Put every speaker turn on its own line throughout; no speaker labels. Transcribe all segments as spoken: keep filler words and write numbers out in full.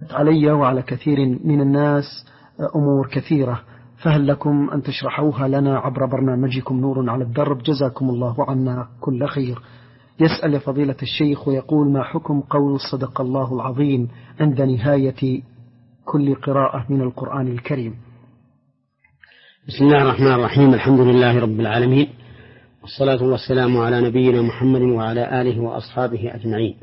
علي وعلى كثير من الناس أمور كثيرة، فهل لكم أن تشرحوها لنا عبر برنامجكم نور على الدرب؟ جزاكم الله عنا كل خير. يسأل فضيلة الشيخ ويقول: ما حكم قول صدق الله العظيم عند نهاية كل قراءة من القرآن الكريم؟
بسم الله الرحمن الرحيم. الحمد لله رب العالمين، والصلاة والسلام على نبينا محمد وعلى آله وأصحابه أجمعين.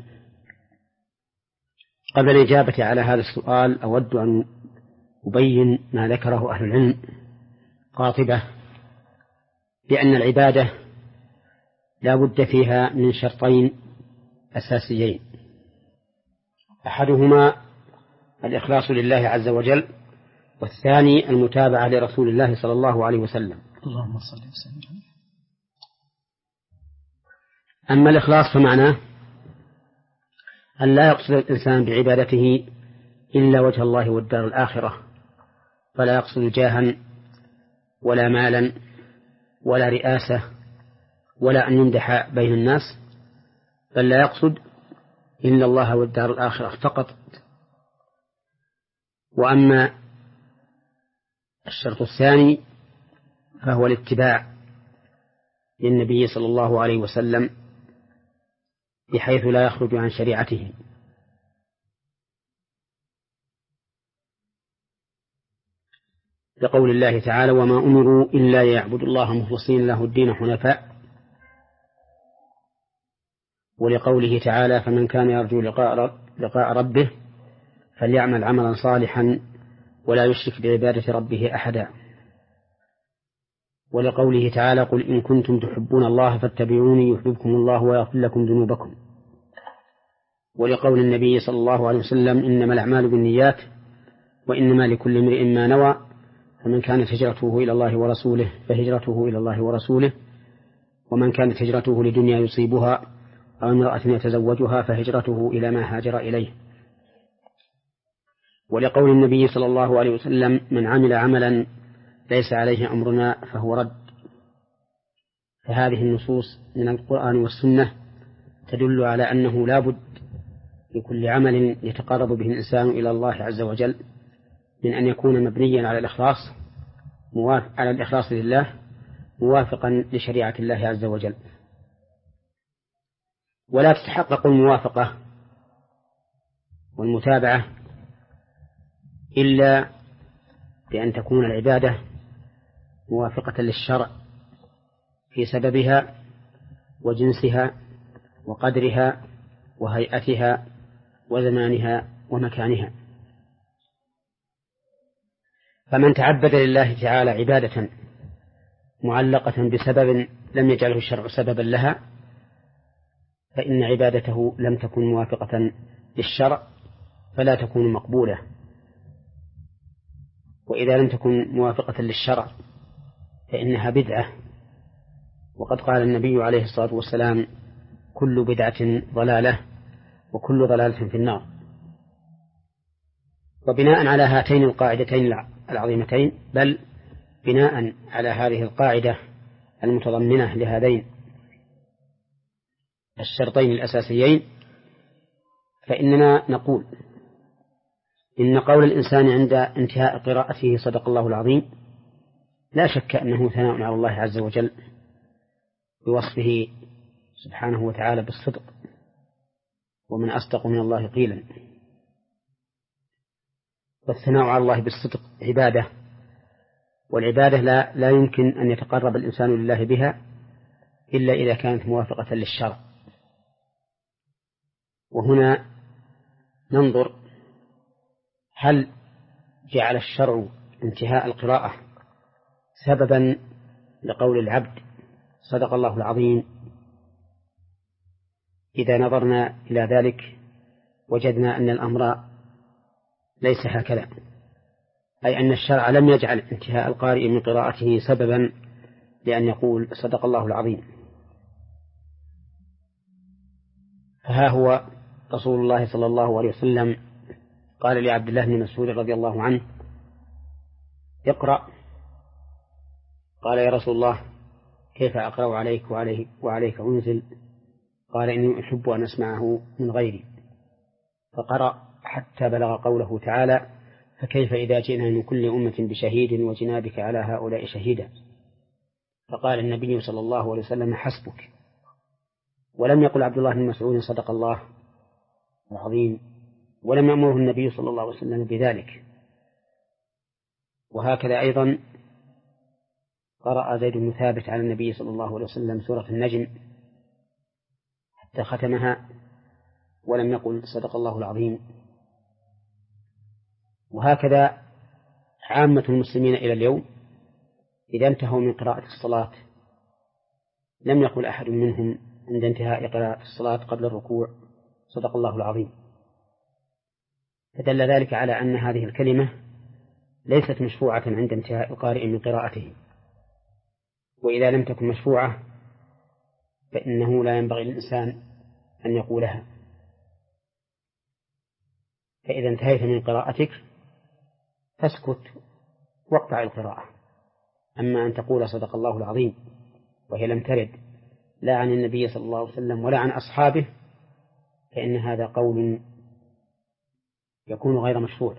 قبل الإجابة على هذا السؤال أود أن أبين ما ذكره أهل العلم قاطبة، بأن العبادة لا بد فيها من شرطين أساسيين: أحدهما الإخلاص لله عز وجل، والثاني المتابعة لرسول الله صلى الله عليه وسلم.
اللهم صل وسلم.
أما الإخلاص فمعناه أن لا يقصد الإنسان بعبادته إلا وجه الله والدار الآخرة، فلا يقصد جاها ولا مالا ولا رئاسة ولا أن يمدح بين الناس، بل لا يقصد إلا الله والدار الآخرة فقط. وأما الشرط الثاني فهو الاتباع للنبي صلى الله عليه وسلم بحيث لا يخرج عن شريعته. لقول الله تعالى: وما أمروا إلا ليعبدوا الله مخلصين له الدين حنفاء. ولقوله تعالى: فمن كان يرجو لقاء, لقاء ربه فليعمل عملا صالحا ولا يشرك بعبادة ربه أحدا. ولقوله تعالى: قل إن كنتم تحبون الله فاتبعوني يحببكم الله ويغفر لكم ذنوبكم. ولقول النبي صلى الله عليه وسلم: إنما الأعمال بالنيات وإنما لكل امرئ ما نوى، فمن كانت هجرته إلى الله ورسوله فهجرته إلى الله ورسوله، ومن كانت هجرته لدنيا يصيبها أو امرأة يتزوجها فهجرته إلى ما هاجر إليه. ولقول النبي صلى الله عليه وسلم: من عمل عملا ليس عليه أمرنا فهو رد. فهذه النصوص من القرآن والسنة تدل على أنه لا بد لكل عمل يتقرب به الإنسان إلى الله عز وجل من أن يكون مبنيا على الإخلاص على الإخلاص لله موافقا لشريعة الله عز وجل. ولا تتحقق الموافقة والمتابعة إلا بأن تكون العبادة موافقة للشرع في سببها وجنسها وقدرها وهيئتها وزمانها ومكانها. فمن تعبد لله تعالى عبادة معلقة بسبب لم يجعله الشرع سببا لها فإن عبادته لم تكن موافقة للشرع فلا تكون مقبولة. وإذا لم تكن موافقة للشرع فإنها بدعة، وقد قال النبي عليه الصلاة والسلام: كل بدعة ضلالة وكل ضلالة في النار. وبناء على هاتين القاعدتين العظيمتين، بل بناء على هذه القاعدة المتضمنة لهذين الشرطين الأساسيين، فإننا نقول إن قول الإنسان عند انتهاء قراءته صدق الله العظيم لا شك أنه ثناء على الله عز وجل بوصفه سبحانه وتعالى بالصدق، ومن أصدق من الله قيلا. والثناء على الله بالصدق عبادة، والعبادة لا, لا يمكن أن يتقرب الإنسان لله بها إلا إذا كانت موافقة للشرع. وهنا ننظر هل جعل الشرع انتهاء القراءة سببا لقول العبد صدق الله العظيم. إذا نظرنا إلى ذلك وجدنا أن الأمر ليس هكذا، أي أن الشرع لم يجعل انتهاء القارئ من قراءته سببا لأن يقول صدق الله العظيم. فها هو رسول الله صلى الله عليه وسلم قال لعبد الله بن مسعود رضي الله عنه: اقرأ. قال: يا رسول الله كيف أقرأ عليك وعليه وعليك أنزل؟ قال: إني أحب أن أسمعه من غيري. فقرأ حتى بلغ قوله تعالى: فكيف إذا جئنا من كل أمة بشهيد وجئنا بك على هؤلاء شهيدا. فقال النبي صلى الله عليه وسلم: حسبك. ولم يقل عبد الله بن مسعود: صدق الله العظيم، ولم يأمره النبي صلى الله عليه وسلم بذلك. وهكذا أيضا قرأ زيد بن ثابت على النبي صلى الله عليه وسلم سورة النجم حتى ختمها ولم يقل: صدق الله العظيم. وهكذا عامة المسلمين إلى اليوم إذا انتهوا من قراءة الصلاة لم يقل أحد منهم عند انتهاء قراءة الصلاة قبل الركوع: صدق الله العظيم. فدل ذلك على أن هذه الكلمة ليست مشروعة عند انتهاء القارئ من قراءته، وإذا لم تكن مشروعة فإنه لا ينبغي للإنسان أن يقولها. فإذا انتهيت من قراءتك فاسكت واقطع القراءة. أما أن تقول: صدق الله العظيم وهي لم ترد لا عن النبي صلى الله عليه وسلم ولا عن أصحابه، فإن هذا قول يكون غير مشروع.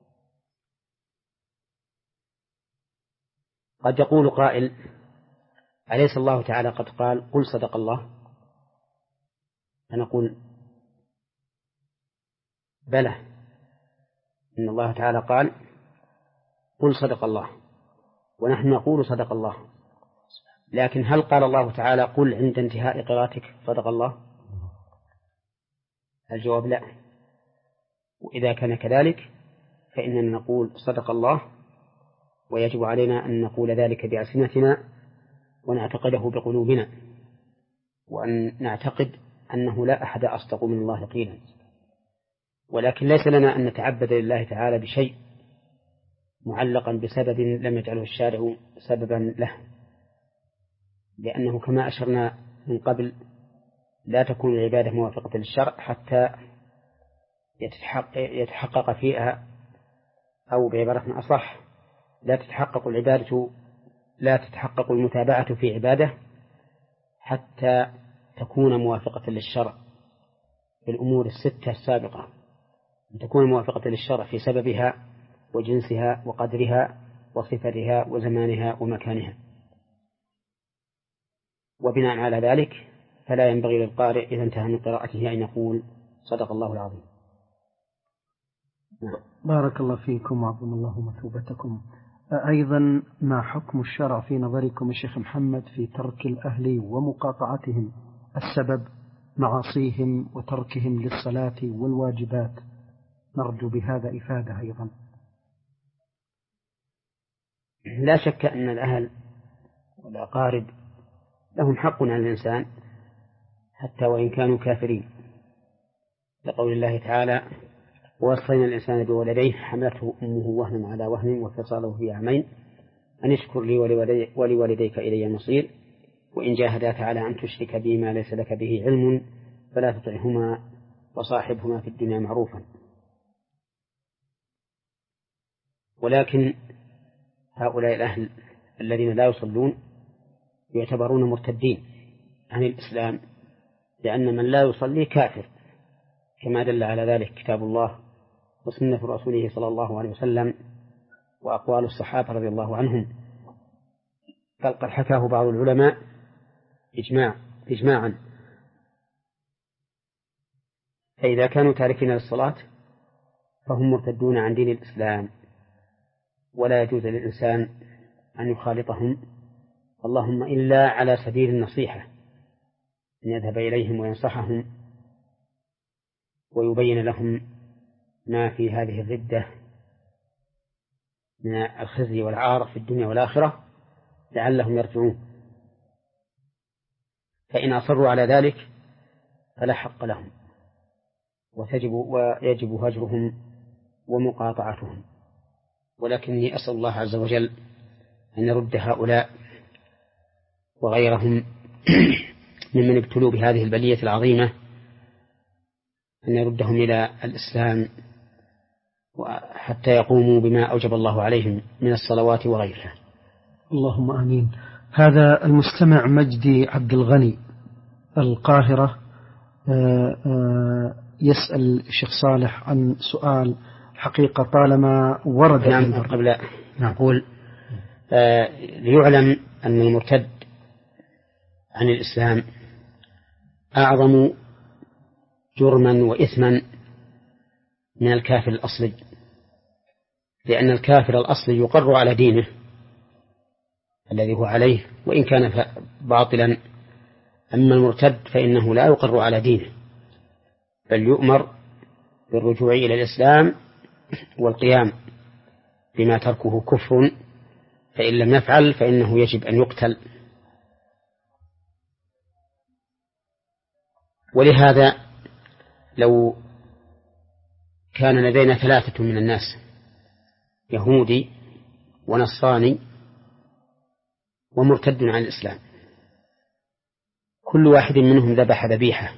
قد يقول قائل: أليس الله تعالى قد قال: قل صدق الله؟ فنقول: بلى، إن الله تعالى قال: قل صدق الله، ونحن نقول صدق الله. لكن هل قال الله تعالى: قل عند انتهاء قراءتك صدق الله؟ الجواب لا. وإذا كان كذلك فإننا نقول صدق الله، ويجب علينا أن نقول ذلك بألسنتنا ونعتقده بقلوبنا، وأن نعتقد أنه لا أحد أصدق من الله قيلا. ولكن ليس لنا أن نتعبد لله تعالى بشيء معلقا بسبب لم يجعله الشارع سببا له، لأنه كما أشرنا من قبل لا تكون العبادة موافقة للشرع حتى يتحقق فيها، أو بعبارة أصح لا تتحقق العبادة لا تتحقق المتابعة في عبادة حتى تكون موافقة للشرع في الأمور الستة السابقة، أن تكون موافقة للشرع في سببها وجنسها وقدرها وصفتها وزمانها ومكانها. وبناء على ذلك فلا ينبغي للقارئ إذا انتهى من قراءته أن يقول: صدق الله العظيم.
بارك الله فيكم وعظم الله مثوبتكم. أيضا ما حكم الشرع في نظركم الشيخ محمد في ترك الأهل ومقاطعتهم السبب معاصيهم وتركهم للصلاة والواجبات؟ نرجو بهذا إفادة أيضا.
لا شك أن الأهل والأقارب لهم حق على الإنسان حتى وإن كانوا كافرين، لقول الله تعالى: ووصينا الإنسان بولديه حملته أمه وهنا على وهن وفصاله في عامين أن اشكر لي ولوالديك إلي المصير وإن جاهداك على أن تشرك بي ما ليس لك به علم فلا تطعهما وصاحبهما في الدنيا معروفا. ولكن هؤلاء الأهل الذين لا يصلون يعتبرون مرتدين عن الإسلام، لأن من لا يصلي كافر، كما دل على ذلك كتاب الله وسنة رسوله صلى الله عليه وسلم وأقوال الصحابة رضي الله عنهم. بل قد حكاه بعض العلماء إجماع إجماعا. فإذا كانوا تاركين للصلاة فهم مرتدون عن دين الإسلام، ولا يجوز للإنسان أن يخالطهم، اللهم إلا على سبيل النصيحة، أن يذهب إليهم وينصحهم ويبين لهم ما في هذه الردة من الخزي والعار في الدنيا والآخرة لعلهم يرجعون. فإن أصروا على ذلك فلا حق لهم، وتجب ويجب هجرهم ومقاطعتهم. ولكني أسأل الله عز وجل أن يرد هؤلاء وغيرهم ممن ابتلوا بهذه البلية العظيمة، أن يردهم إلى الإسلام حتى يقوموا بما أوجب الله عليهم من الصلوات وغيرها.
اللهم آمين. هذا المستمع مجدي عبد الغني القاهرة يسأل الشيخ صالح عن سؤال حقيقة طالما ورد.
نعم. قبل أن أقول آه ليعلم أن المرتد عن الإسلام أعظم جرما وإثما من الكافر الأصلي، لأن الكافر الأصلي يقر على دينه الذي هو عليه وإن كان باطلا، أما المرتد فإنه لا يقر على دينه، بل يؤمر بالرجوع إلى الإسلام والقيام بما تركه كفر، فإن لم يفعل فإنه يجب أن يقتل. ولهذا لو كان لدينا ثلاثة من الناس، يهودي ونصراني ومرتد عن الإسلام، كل واحد منهم ذبح ذبيحة،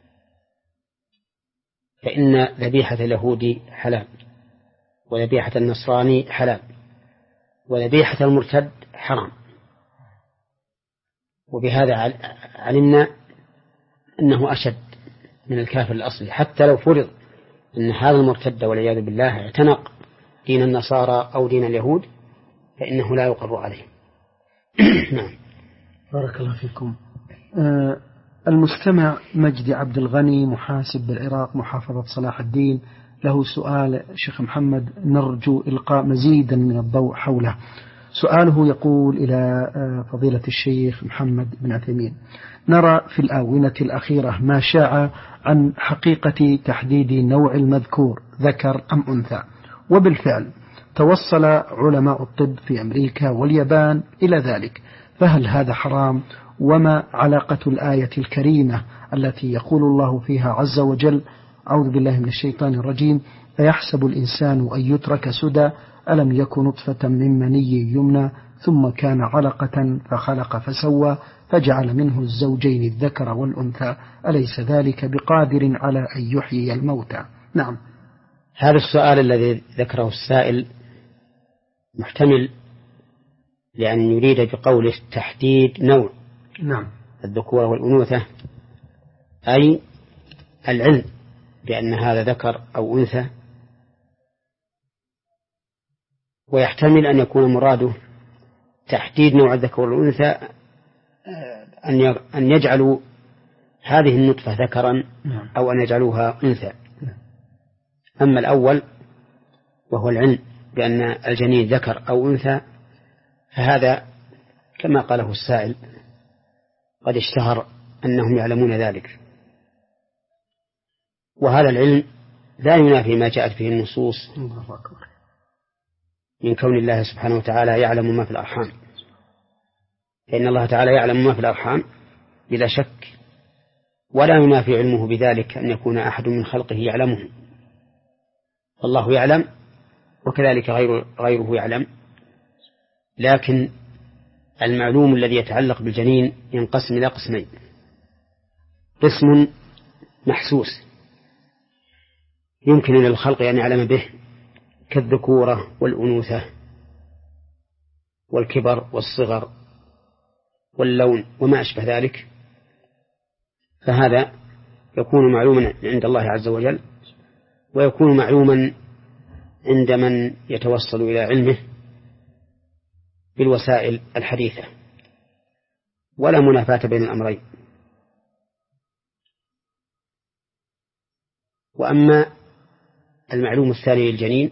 فإن ذبيحة اليهودي حلال، وذبيحة النصراني حلال، وذبيحة المرتد حرام. وبهذا علمنا أنه أشد من الكافر الأصلي، حتى لو فرض أن هذا المرتد والعياذ بالله اعتنق دين النصارى أو دين اليهود فإنه لا يقر عليه. نعم.
بارك الله فيكم. آه المستمع مجدي عبد الغني محاسب بالعراق محافظة صلاح الدين له سؤال شيخ محمد نرجو إلقاء مزيدا من الضوء حوله. سؤاله يقول إلى فضيلة الشيخ محمد بن عثيمين: نرى في الآونة الأخيرة ما شاع عن حقيقة تحديد نوع المذكور ذكر أم أنثى، وبالفعل توصل علماء الطب في أمريكا واليابان إلى ذلك، فهل هذا حرام؟ وما علاقة الآية الكريمة التي يقول الله فيها عز وجل: أعوذ بالله من الشيطان الرجيم، أيحسب الإنسان أن يترك سدى ألم يكن نطفة من مني يمنى ثم كان علقة فخلق فسوى فجعل منه الزوجين الذكر والأنثى أليس ذلك بقادر على أن يحيي الموتى؟ نعم.
هذا السؤال الذي ذكره السائل محتمل، لأن يريد بقوله تحديد نوع
نعم
الذكورة والأنوثة، أي العلم بأن هذا ذكر أو أنثى، ويحتمل أن يكون مراده تحديد نوع الذكر والأنثى أن يجعلوا هذه النطفة ذكرا أو أن يجعلوها أنثى. أما الأول وهو العلم بأن الجنين ذكر أو أنثى فهذا كما قاله السائل قد اشتهر أنهم يعلمون ذلك، وهذا العلم لا ينافي ما جاءت به النصوص من كون الله سبحانه وتعالى يعلم ما في الأرحام، فإن الله تعالى يعلم ما في الأرحام بلا شك، ولا ينافي علمه بذلك أن يكون أحد من خلقه يعلمه، الله يعلم وكذلك غير غيره يعلم. لكن المعلوم الذي يتعلق بالجنين ينقسم إلى قسمين: قسم محسوس يمكن للخلق أن يعلم به كالذكورة والأنوثة والكبر والصغر واللون وما أشبه ذلك، فهذا يكون معلوما عند الله عز وجل، ويكون معلوما عند من يتوصل إلى علمه بالوسائل الحديثة، ولا منافاة بين الأمرين. وأما المعلوم الثاني للجنين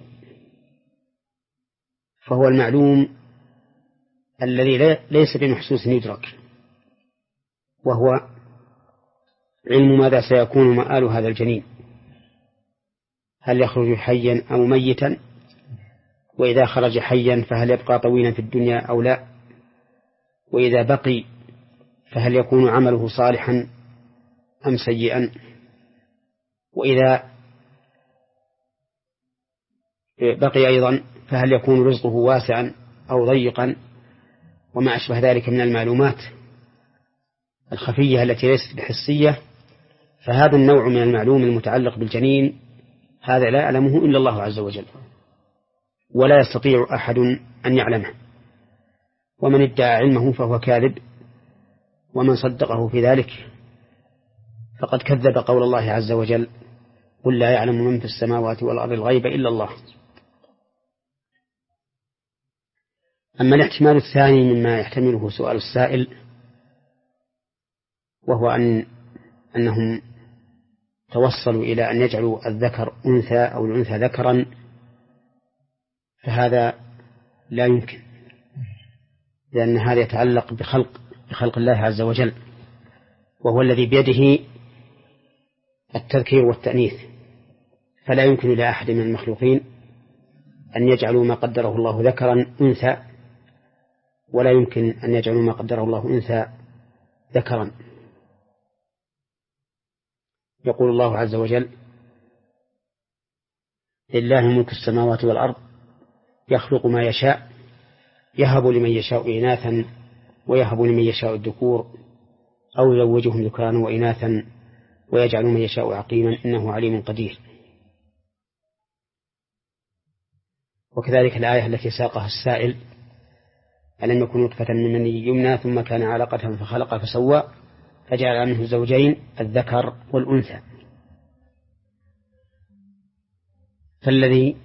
فهو المعلوم الذي ليس بمحسوس يدرك، وهو علم ماذا سيكون مآل هذا الجنين، هل يخرج حيا أو ميتا، وإذا خرج حيا فهل يبقى طويلا في الدنيا أو لا، وإذا بقي فهل يكون عمله صالحا أم سيئا، وإذا بقي أيضا فهل يكون رزقه واسعا أو ضيقا، وما أشبه ذلك من المعلومات الخفية التي ليست بحسية. فهذا النوع من المعلوم المتعلق بالجنين هذا لا يعلمه إلا الله عز وجل، ولا يستطيع أحد أن يعلمه، ومن ادعى علمه فهو كاذب، ومن صدقه في ذلك فقد كذب قول الله عز وجل: قل لا يعلم من في السماوات والأرض الغيب إلا الله. أما الاحتمال الثاني مما يحتمله سؤال السائل، وهو أن أنهم توصلوا إلى أن يجعلوا الذكر أنثى أو الأنثى ذكرا، فهذا لا يمكن، لأن هذا يتعلق بخلق بخلق الله عز وجل، وهو الذي بيده التذكير والتأنيث، فلا يمكن لأحد من المخلوقين أن يجعلوا ما قدره الله ذكرا أنثى، ولا يمكن أن يجعلوا ما قدره الله أنثى ذكرا. يقول الله عز وجل: لله ملك السماوات والأرض يخلق ما يشاء يهب لمن يشاء إناثا ويهب لمن يشاء الذكور أو يزوجهم ذكرانا وإناثا ويجعل من يشاء عقيما إنه عليم قدير. وكذلك الآية التي ساقها السائل: ألم يكن نطفة من مني يمنى ثم كان علقة فخلق فسوى فجعل منه الزوجين الذكر والأنثى. فالذي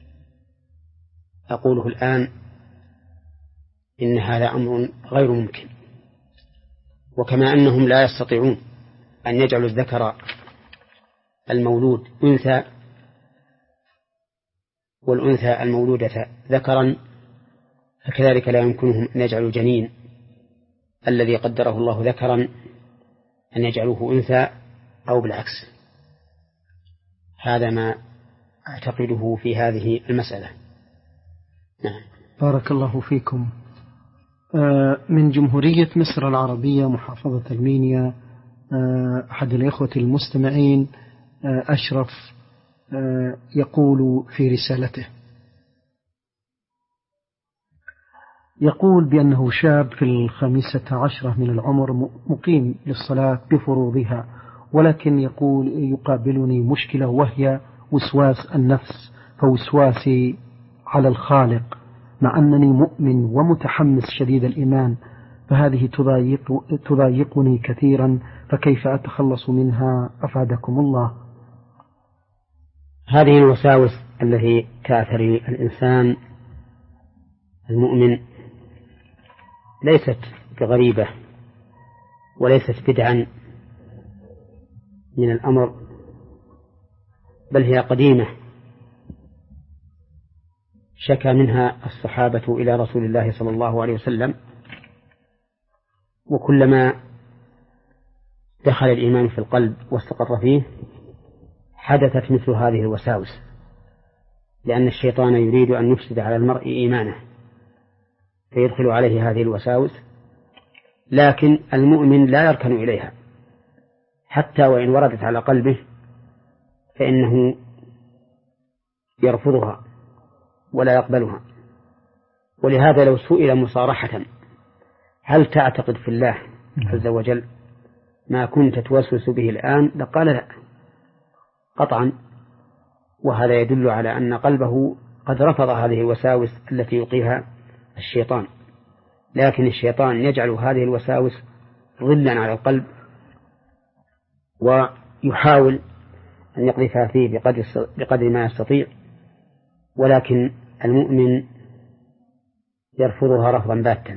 أقوله الآن إن هذا أمر غير ممكن، وكما أنهم لا يستطيعون أن يجعلوا الذكر المولود أنثى والأنثى المولودة ذكرا، فكذلك لا يمكنهم أن يجعلوا الجنين الذي قدره الله ذكرا أن يجعلوه أنثى أو بالعكس. هذا ما أعتقده في هذه المسألة. نعم.
بارك الله فيكم. من جمهورية مصر العربية محافظة المنيا، أحد الإخوة المستمعين أشرف يقول في رسالته، يقول بأنه شاب في الخامسة عشرة من العمر مقيم للصلاة بفروضها، ولكن يقول يقابلني مشكلة وهي وسواس النفس، فوسواسي على الخالق مع أنني مؤمن ومتحمس شديد الإيمان، فهذه تضايق تضايقني كثيرا، فكيف أتخلص منها أفادكم الله؟
هذه الوساوس التي تأثر الإنسان المؤمن ليست بغريبة وليست بدعا من الأمر، بل هي قديمة شكى منها الصحابة إلى رسول الله صلى الله عليه وسلم، وكلما دخل الإيمان في القلب واستقر فيه حدثت مثل هذه الوساوس، لأن الشيطان يريد أن يفسد على المرء إيمانه فيدخل عليه هذه الوساوس، لكن المؤمن لا يركن إليها حتى وإن وردت على قلبه فإنه يرفضها ولا يقبلها. ولهذا لو سئل مصارحة: هل تعتقد في الله عز وجل ما كنت توسوس به الآن؟ لقال لا قطعا، وهذا يدل على أن قلبه قد رفض هذه الوساوس التي يلقيها الشيطان، لكن الشيطان يجعل هذه الوساوس ظلا على القلب ويحاول أن يقذفها فيه بقدر, بقدر ما يستطيع، ولكن المؤمن يرفضها رفضا باتا.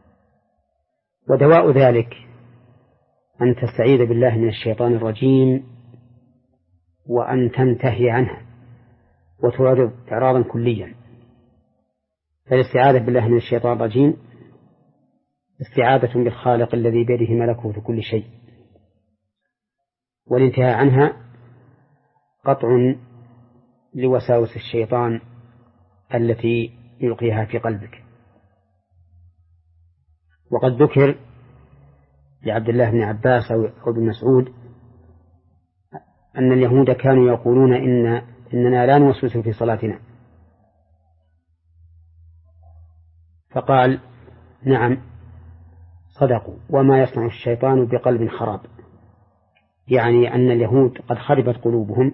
ودواء ذلك أن تستعيذ بالله من الشيطان الرجيم وأن تنتهي عنه وتعرض إعراضا كليا. فالاستعاذة بالله من الشيطان الرجيم استعاذة بالخالق الذي بيده ملكوت كل شيء، والانتهاء عنها قطع لوساوس الشيطان التي يلقيها في قلبك. وقد ذكر لعبد الله بن عباس أو ابن مسعود أن اليهود كانوا يقولون إن إننا لا نوسوس في صلاتنا، فقال: نعم صدقوا، وما يصنع الشيطان بقلب خراب، يعني أن اليهود قد خربت قلوبهم،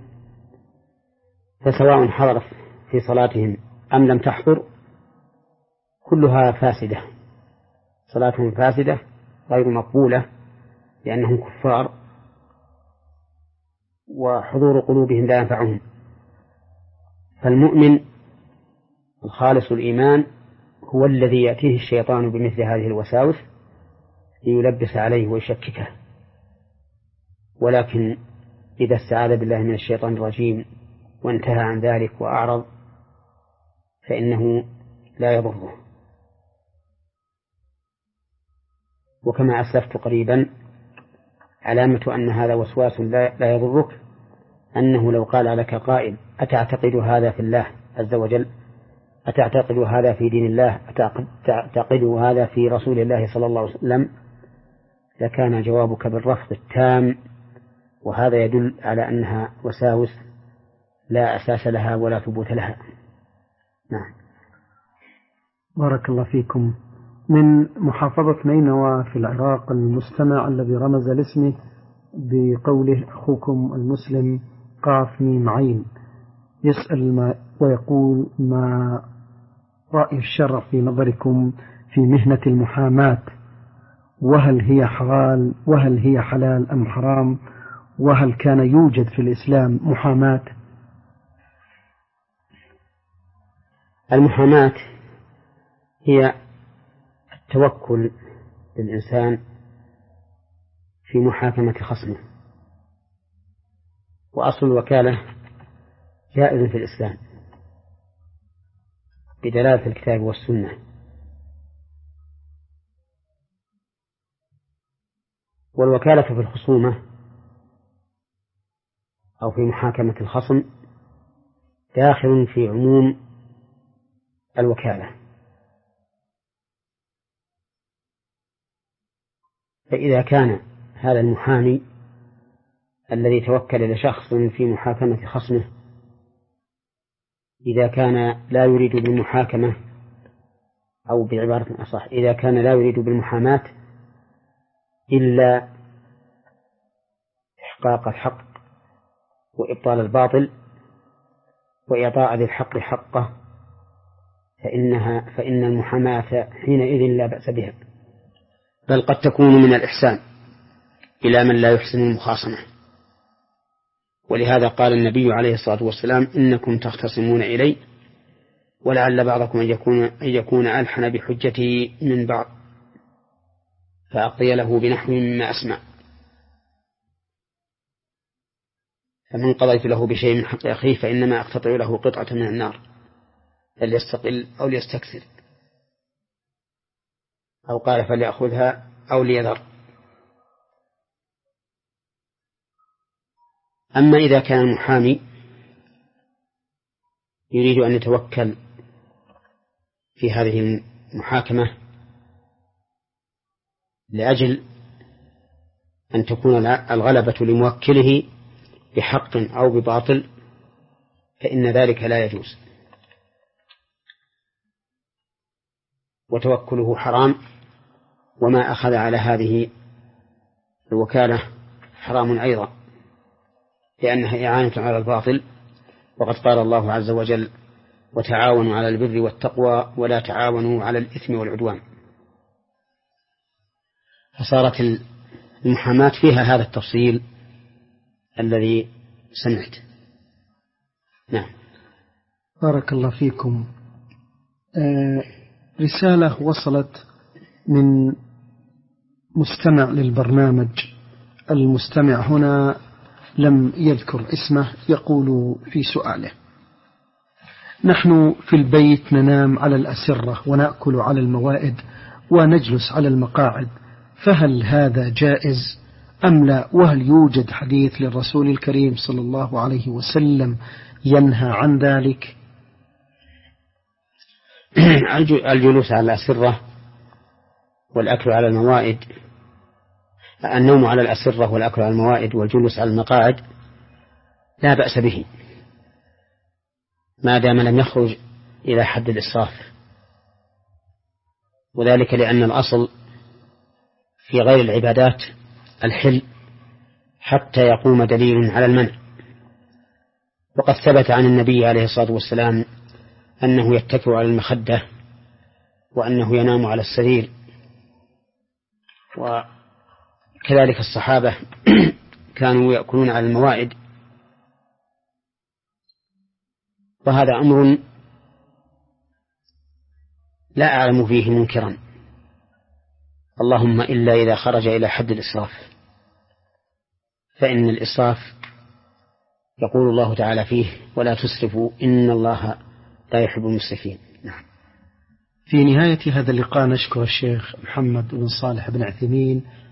فسواء حضرت في صلاتهم أم لم تحضر كلها فاسدة، صلاتهم فاسدة غير مقبولة لأنهم كفار، وحضور قلوبهم لا ينفعهم. فالمؤمن الخالص الإيمان هو الذي يأتيه الشيطان بمثل هذه الوساوس ليلبس عليه ويشككه، ولكن إذا استعاذ بالله من الشيطان الرجيم وانتهى عن ذلك وأعرض فإنه لا يضره. وكما أسلفت قريبا علامة أن هذا وسواس لا يضرك أنه لو قال لك قائل أتعتقد هذا في الله عز وجل، أتعتقد هذا في دين الله، أتعتقد هذا في رسول الله صلى الله عليه وسلم، لكان جوابك بالرفض التام، وهذا يدل على أنها وساوس لا أساس لها ولا ثبوت لها. نعم.
بارك الله فيكم. من محافظة نينوى في العراق المستمع الذي رمز لاسمه بقوله أخوكم المسلم قاف ميم عين يسأل ما ويقول: ما رأي الشرع في نظركم في مهنة المحاماة؟ وهل هي حلال وهل هي حلال أم حرام؟ وهل كان يوجد في الإسلام محاماة؟
المحاماة هي التوكل للإنسان في محاكمة خصمه، وأصل الوكالة جائز في الإسلام بدلالة الكتاب والسنة. والوكالة في الخصومة أو في محاكمة الخصم داخل في عموم الوكالة، فإذا كان هذا المحامي الذي توكل لشخص في محاكمة خصمه إذا كان لا يريد بالمحاكمة، أو بعبارة أصح إذا كان لا يريد بالمحاماة إلا إحقاق الحق وإبطال الباطل وإعطاء ذي الحق حقه، فإنها فإن المحاماة حينئذ لا بأس بها، بل قد تكون من الإحسان إلى من لا يحسن المخاصمة. ولهذا قال النبي عليه الصلاة والسلام: إنكم تختصمون إلي ولعل بعضكم أن يكون, أن يكون ألحن بحجته من بعض فأقضي له بنحو مما أسمع، فمن قضيت له بشيء من حق أخيه فإنما أقتطع له قطعة من النار، فليستقل أو ليستكثر، أو قال فليأخذها أو ليذر. أما إذا كان المحامي يريد أن يتوكل في هذه المحاكمة لأجل أن تكون الغلبة لموكله بحق أو بباطل، فإن ذلك لا يجوز، وتوكله حرام، وما أخذ على هذه الوكالة حرام أيضا، لأنها إعانة على الباطل، وقد قال الله عز وجل: وتعاونوا على البر والتقوى ولا تعاونوا على الإثم والعدوان. فصارت المحاماة فيها هذا التفصيل الذي سمعت. نعم.
بارك الله فيكم. آه رسالة وصلت من مستمع للبرنامج. المستمع هنا لم يذكر اسمه، يقول في سؤاله: نحن في البيت ننام على الأسرة ونأكل على الموائد ونجلس على المقاعد، فهل هذا جائز أم لا؟ وهل يوجد حديث للرسول الكريم صلى الله عليه وسلم ينهى عن ذلك؟
الجلوس على الأسرة والأكل على الموائد، النوم على الأسرة والأكل على الموائد والجلوس على المقاعد لا بأس به ما دام لم يخرج إلى حد الإسراف، وذلك لأن الأصل في غير العبادات الحل حتى يقوم دليل على المنع. وقد ثبت عن النبي عليه الصلاة والسلام أنه يتكئ على المخدة وأنه ينام على السرير، وكذلك الصحابة كانوا يأكلون على الموائد وهذا أمر لا أعلم فيه منكرا، اللهم إلا إذا خرج إلى حد الإسراف، فإن الإسراف يقول الله تعالى فيه ولا تسرفوا إن الله لا يحب المسرفين. نعم.
في نهاية هذا اللقاء نشكر الشيخ محمد بن صالح بن عثيمين